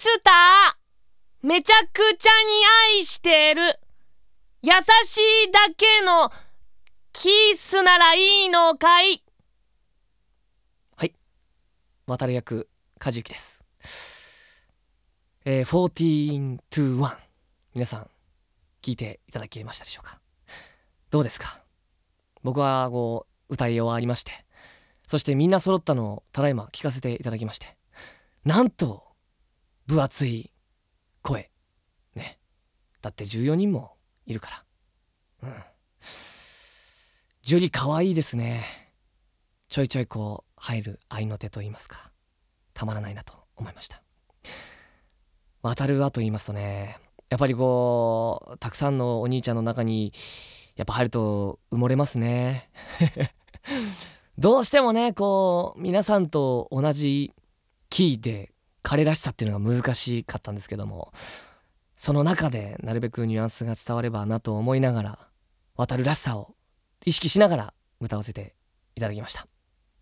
スターめちゃくちゃに愛してる。優しいだけのキスならいいのかい。はい、渡る役梶幸です。14 to 1、皆さん聞いていただけましたでしょうか。どうですか。僕は歌い終わりまして、そしてみんな揃ったのをただいま聞かせていただきまして、なんと分厚い声ね。だって14人もいるから。樹里かわいいですね。ちょいちょい入る合いの手と言いますか、たまらないなと思いました。渡るはと言いますとね、やっぱりたくさんのお兄ちゃんの中にやっぱ入ると埋もれますね。どうしてもね皆さんと同じキーで彼らしさっていうのが難しかったんですけども、その中でなるべくニュアンスが伝わればなと思いながら、渡るらしさを意識しながら歌わせていただきました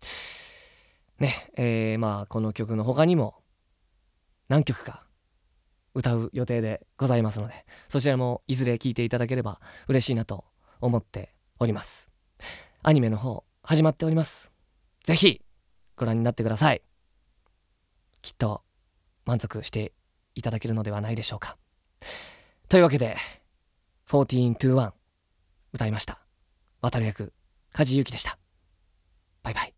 ね。この曲の他にも何曲か歌う予定でございますので、そちらもいずれ聴いていただければ嬉しいなと思っております。アニメの方始まっております。ぜひご覧になってください。きっと満足していただけるのではないでしょうか。というわけで14 to 1歌いました。渡る役梶裕貴でした。バイバイ。